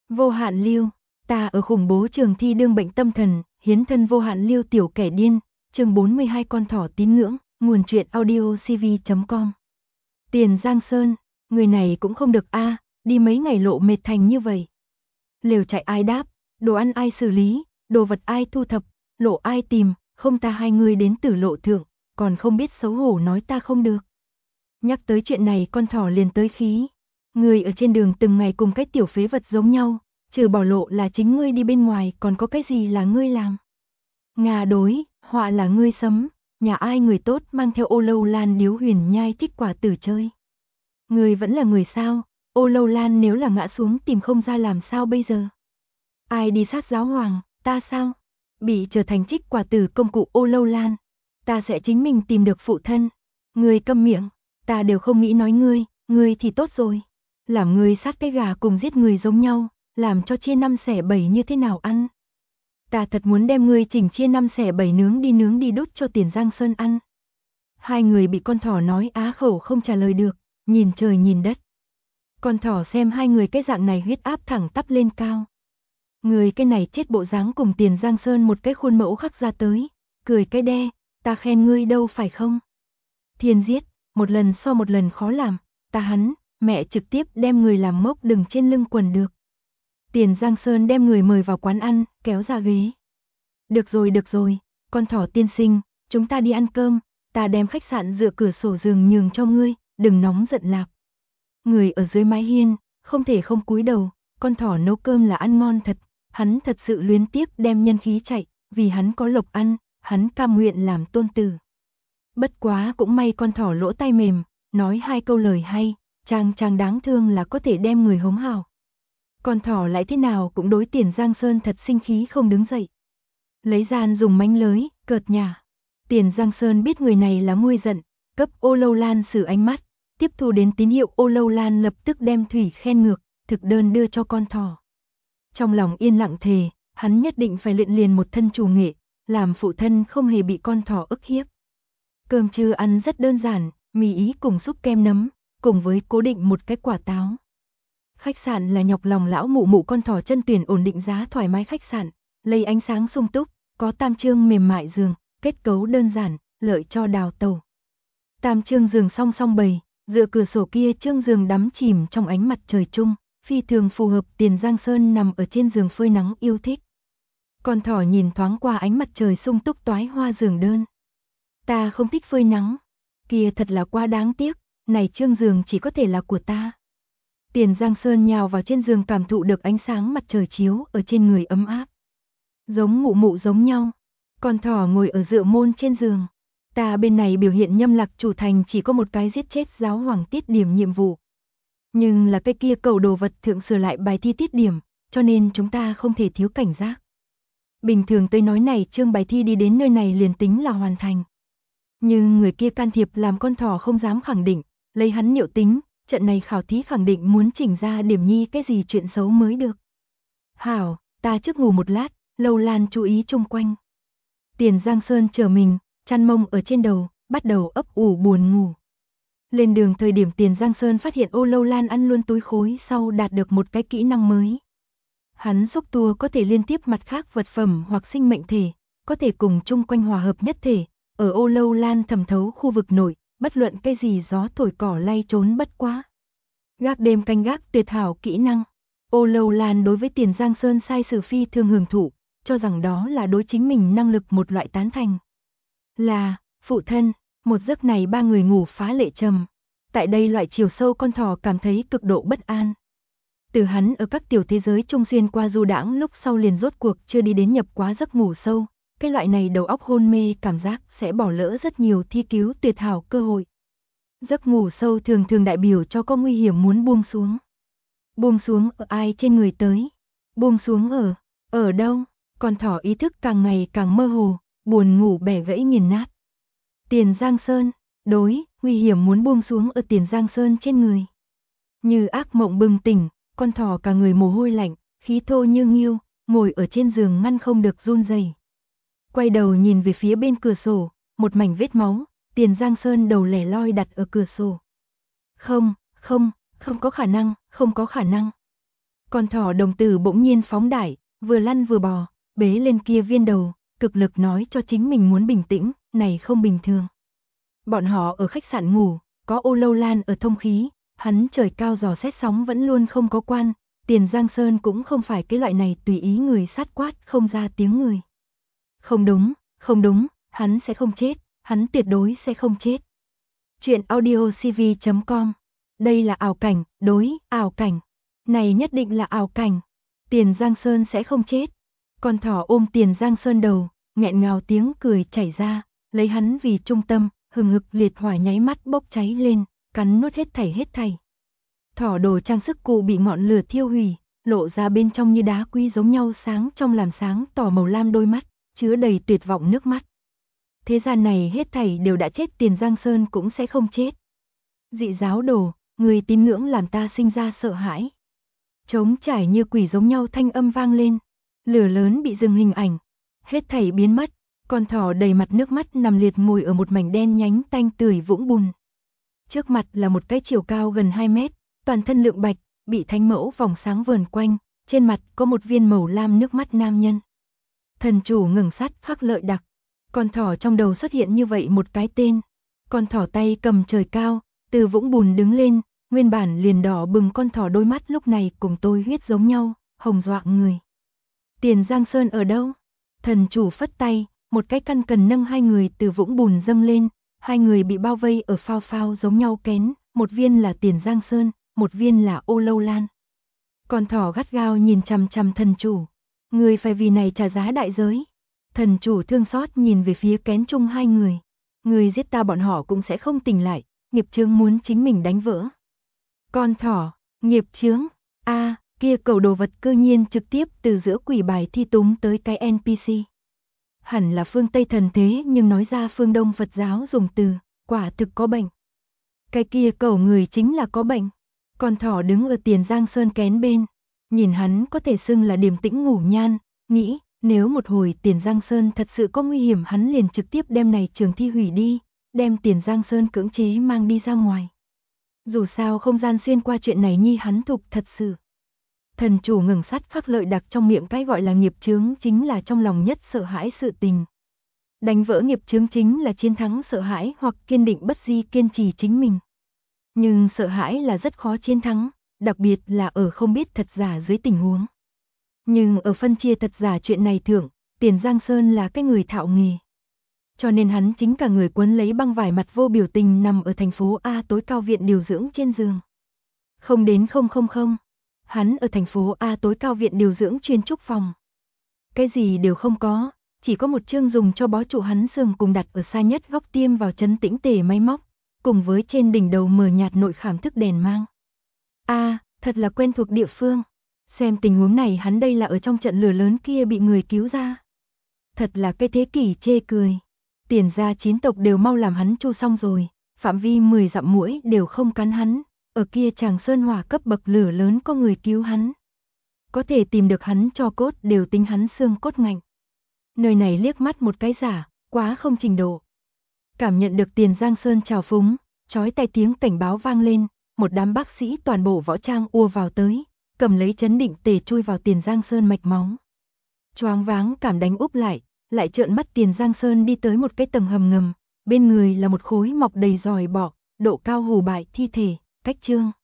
Vô hạn lưu, ta ở khủng bố trường thi đương bệnh tâm thần, hiến thân vô hạn lưu tiểu kẻ điên, chương 42 con thỏ tín ngưỡng, nguồn truyện audio cv.com. Tiền Giang Sơn, người này cũng không được a, đi mấy ngày lộ mệt thành như vậy. Lều chạy ai đáp, đồ ăn ai xử lý, đồ vật ai thu thập, lộ ai tìm, không ta hai người đến Tử Lộ thượng, còn không biết xấu hổ nói ta không được. Nhắc tới chuyện này con thỏ liền tới khí. Người ở trên đường từng ngày cùng cái tiểu phế vật giống nhau, trừ bỏ lộ là chính ngươi đi bên ngoài còn có cái gì là ngươi làm. Ngà đối, họa là ngươi sấm, nhà ai người tốt mang theo Ô Lâu Lan điếu huyền nhai trích quả tử chơi. Người vẫn là người sao, Ô Lâu Lan nếu là ngã xuống tìm không ra làm sao bây giờ. Ai đi sát giáo hoàng, ta sao? Bị trở thành trích quả tử công cụ Ô Lâu Lan, ta sẽ chính mình tìm được phụ thân. Ngươi câm miệng, ta đều không nghĩ nói ngươi thì tốt rồi. Làm ngươi sát cái gà cùng giết người giống nhau, làm cho chia 5 xẻ 7 như thế nào ăn. Ta thật muốn đem ngươi chỉnh chia 5 xẻ 7 nướng đi đút cho Tiền Giang Sơn ăn. Hai người bị con thỏ nói á khẩu không trả lời được, nhìn trời nhìn đất. Con thỏ xem hai người cái dạng này huyết áp thẳng tắp lên cao. Người cái này chết bộ dáng cùng Tiền Giang Sơn một cái khuôn mẫu khắc ra tới, cười cái đe, ta khen ngươi đâu phải không. Thiên giết, một lần so một lần khó làm, ta hắn, mẹ trực tiếp đem người làm mốc đừng trên lưng quần được. Tiền Giang Sơn đem người mời vào quán ăn, kéo ra ghế. Được rồi, con thỏ tiên sinh, chúng ta đi ăn cơm, ta đem khách sạn dựa cửa sổ giường nhường cho ngươi, đừng nóng giận lạp. Người ở dưới mái hiên, không thể không cúi đầu, con thỏ nấu cơm là ăn ngon thật, hắn thật sự luyến tiếc đem nhân khí chạy, vì hắn có lộc ăn, hắn cam nguyện làm tôn tử. Bất quá cũng may con thỏ lỗ tai mềm, nói hai câu lời hay, chàng đáng thương là có thể đem người hống hào. Con thỏ lại thế nào cũng đối Tiền Giang Sơn thật sinh khí không đứng dậy. Lấy gian dùng mánh lới, cợt nhả. Tiền Giang Sơn biết người này là nguôi giận, cấp Ô Lâu Lan sử ánh mắt, tiếp thu đến tín hiệu Ô Lâu Lan lập tức đem thủy khen ngược, thực đơn đưa cho con thỏ. Trong lòng yên lặng thề, hắn nhất định phải luyện liền một thân chủ nghệ, làm phụ thân không hề bị con thỏ ức hiếp. Cơm trưa ăn rất đơn giản, mì ý cùng súp kem nấm, cùng với cố định một cái quả táo. Khách sạn là nhọc lòng lão mụ mụ con thỏ chân tuyển ổn định giá thoải mái khách sạn, lấy ánh sáng sung túc, có tam trương mềm mại giường, kết cấu đơn giản, lợi cho đào tẩu. Tam trương giường song song bày, dựa cửa sổ kia trương giường đắm chìm trong ánh mặt trời chung, phi thường phù hợp Tiền Giang Sơn nằm ở trên giường phơi nắng yêu thích. Con thỏ nhìn thoáng qua ánh mặt trời sung túc toái hoa giường đơn. Ta không thích phơi nắng, kia thật là quá đáng tiếc, này trương giường chỉ có thể là của ta. Tiền Giang Sơn nhào vào trên giường cảm thụ được ánh sáng mặt trời chiếu ở trên người ấm áp. Giống mụ mụ giống nhau, con thỏ ngồi ở dựa môn trên giường. Ta bên này biểu hiện nhâm lạc chủ thành chỉ có một cái giết chết giáo hoàng tiết điểm nhiệm vụ. Nhưng là cái kia cầu đồ vật thượng sửa lại bài thi tiết điểm, cho nên chúng ta không thể thiếu cảnh giác. Bình thường tôi nói này chương bài thi đi đến nơi này liền tính là hoàn thành. Nhưng người kia can thiệp làm con thỏ không dám khẳng định, lấy hắn liệu tính, trận này khảo thí khẳng định muốn chỉnh ra điểm nhi cái gì chuyện xấu mới được. Hảo, ta trước ngủ một lát, Lâu Lan chú ý chung quanh. Tiền Giang Sơn chờ mình, chăn mông ở trên đầu, bắt đầu ấp ủ buồn ngủ. Lên đường thời điểm Tiền Giang Sơn phát hiện Ô Lâu Lan ăn luôn túi khối sau đạt được một cái kỹ năng mới. Hắn xúc tua có thể liên tiếp mặt khác vật phẩm hoặc sinh mệnh thể, có thể cùng chung quanh hòa hợp nhất thể, ở Ô Lâu Lan thẩm thấu khu vực nội, bất luận cái gì gió thổi cỏ lay trốn bất quá. Gác đêm canh gác tuyệt hảo kỹ năng. Ô Lâu Lan đối với Tiền Giang Sơn sai sử phi thường hưởng thụ, cho rằng đó là đối chính mình năng lực một loại tán thành. Là, phụ thân, một giấc này ba người ngủ phá lệ trầm. Tại đây loại chiều sâu con thỏ cảm thấy cực độ bất an. Từ hắn ở các tiểu thế giới trung xuyên qua du đãng lúc sau liền rốt cuộc chưa đi đến nhập quá giấc ngủ sâu. Cái loại này đầu óc hôn mê cảm giác sẽ bỏ lỡ rất nhiều thi cứu tuyệt hảo cơ hội. Giấc ngủ sâu thường thường đại biểu cho có nguy hiểm muốn buông xuống. Buông xuống ở ai trên người tới? Buông xuống ở đâu? Con thỏ ý thức càng ngày càng mơ hồ, buồn ngủ bẻ gãy nghiền nát. Tiền Giang Sơn, đối, nguy hiểm muốn buông xuống ở Tiền Giang Sơn trên người. Như ác mộng bừng tỉnh, con thỏ cả người mồ hôi lạnh, khí thô như nghiêu, ngồi ở trên giường ngăn không được run rẩy. Quay đầu nhìn về phía bên cửa sổ, một mảnh vết máu, Tiền Giang Sơn đầu lẻ loi đặt ở cửa sổ. Không có khả năng. Con thỏ đồng tử bỗng nhiên phóng đại, vừa lăn vừa bò, bế lên kia viên đầu, cực lực nói cho chính mình muốn bình tĩnh, này không bình thường. Bọn họ ở khách sạn ngủ, có Ô Lâu Lan ở thông khí, hắn trời cao dò xét sóng vẫn luôn không có quan, Tiền Giang Sơn cũng không phải cái loại này tùy ý người sát quát không ra tiếng người. Không đúng, hắn sẽ không chết, hắn tuyệt đối sẽ không chết. Chuyện audiocv.com. Đây là ảo cảnh, ảo cảnh. Này nhất định là ảo cảnh. Tiền Giang Sơn sẽ không chết. Con thỏ ôm Tiền Giang Sơn đầu, nghẹn ngào tiếng cười chảy ra, lấy hắn vì trung tâm, hừng hực liệt hỏa nháy mắt bốc cháy lên, cắn nuốt hết thảy. Thỏ đồ trang sức cụ bị ngọn lửa thiêu hủy, lộ ra bên trong như đá quý giống nhau sáng trong làm sáng tỏ màu lam đôi mắt, chứa đầy tuyệt vọng nước mắt. Thế gian này hết thảy đều đã chết, Tiền Giang Sơn cũng sẽ không chết. Dị giáo đồ, người tín ngưỡng làm ta sinh ra sợ hãi. Trống trải như quỷ giống nhau thanh âm vang lên, lửa lớn bị dừng hình ảnh, hết thảy biến mất, con thỏ đầy mặt nước mắt nằm liệt ngồi ở một mảnh đen nhánh tanh tưởi vũng bùn. Trước mặt là một cái chiều cao gần 2 mét, toàn thân lượng bạch, bị thánh mẫu vòng sáng vờn quanh, trên mặt có một viên màu lam nước mắt nam nhân. Thần chủ ngừng sát khắc lợi đặc. Con thỏ trong đầu xuất hiện như vậy một cái tên. Con thỏ tay cầm trời cao, từ vũng bùn đứng lên, nguyên bản liền đỏ bừng con thỏ đôi mắt lúc này cùng tôi huyết giống nhau, hồng dọa người. Tiền Giang Sơn ở đâu? Thần chủ phất tay, một cái căn cần nâng hai người từ vũng bùn dâng lên, hai người bị bao vây ở phao phao giống nhau kén, một viên là Tiền Giang Sơn, một viên là Ô Lâu Lan. Con thỏ gắt gao nhìn chằm chằm thần chủ, người phải vì này trả giá đại giới. Thần chủ thương xót nhìn về phía kén chung hai người. Người giết ta bọn họ cũng sẽ không tỉnh lại, nghiệp chướng muốn chính mình đánh vỡ. Con thỏ, nghiệp chướng, kia cầu đồ vật cơ nhiên trực tiếp từ giữa quỷ bài thi túng tới cái NPC. Hẳn là phương Tây thần thế nhưng nói ra phương Đông Phật giáo dùng từ, quả thực có bệnh. Cái kia cầu người chính là có bệnh. Con thỏ đứng ở Tiền Giang Sơn kén bên, nhìn hắn có thể xưng là điềm tĩnh ngủ nhan, nghĩ nếu một hồi Tiền Giang Sơn thật sự có nguy hiểm hắn liền trực tiếp đem này trường thi hủy đi, đem Tiền Giang Sơn cưỡng chế mang đi ra ngoài. Dù sao không gian xuyên qua chuyện này nhi hắn thục thật sự. Thần chủ ngừng sát khắc lợi đặc trong miệng cái gọi là nghiệp chướng chính là trong lòng nhất sợ hãi sự tình. Đánh vỡ nghiệp chướng chính là chiến thắng sợ hãi hoặc kiên định bất di kiên trì chính mình. Nhưng sợ hãi là rất khó chiến thắng, đặc biệt là ở không biết thật giả dưới tình huống. Nhưng ở phân chia thật giả chuyện này thưởng, Tiền Giang Sơn là cái người thạo nghề. Cho nên hắn chính cả người quấn lấy băng vải mặt vô biểu tình nằm ở thành phố A tối cao viện điều dưỡng trên giường. Không đến 000, hắn ở thành phố A tối cao viện điều dưỡng chuyên trúc phòng. Cái gì đều không có, chỉ có một chương dùng cho bó trụ hắn xương cùng đặt ở xa nhất góc tiêm vào chấn tĩnh tề máy móc, cùng với trên đỉnh đầu mờ nhạt nội khảm thức đèn mang. Thật là quen thuộc địa phương. Xem tình huống này hắn đây là ở trong trận lửa lớn kia bị người cứu ra. Thật là cái thế kỷ chê cười. Tiền gia 9 tộc đều mau làm hắn chu xong rồi, phạm vi 10 dặm muỗi đều không cắn hắn, ở kia Tràng Sơn hỏa cấp bậc lửa lớn có người cứu hắn. Có thể tìm được hắn cho cốt đều tính hắn xương cốt ngạnh. Nơi này liếc mắt một cái giả, quá không trình độ. Cảm nhận được Tiền Giang Sơn trào phúng, chói tai tiếng cảnh báo vang lên, một đám bác sĩ toàn bộ võ trang ùa vào tới, cầm lấy chấn định tề chui vào Tiền Giang Sơn mạch máu. Choáng váng cảm đánh úp lại trợn mắt Tiền Giang Sơn đi tới một cái tầng hầm ngầm, bên người là một khối mọc đầy giòi bọ, độ cao hù bại thi thể, cách chương.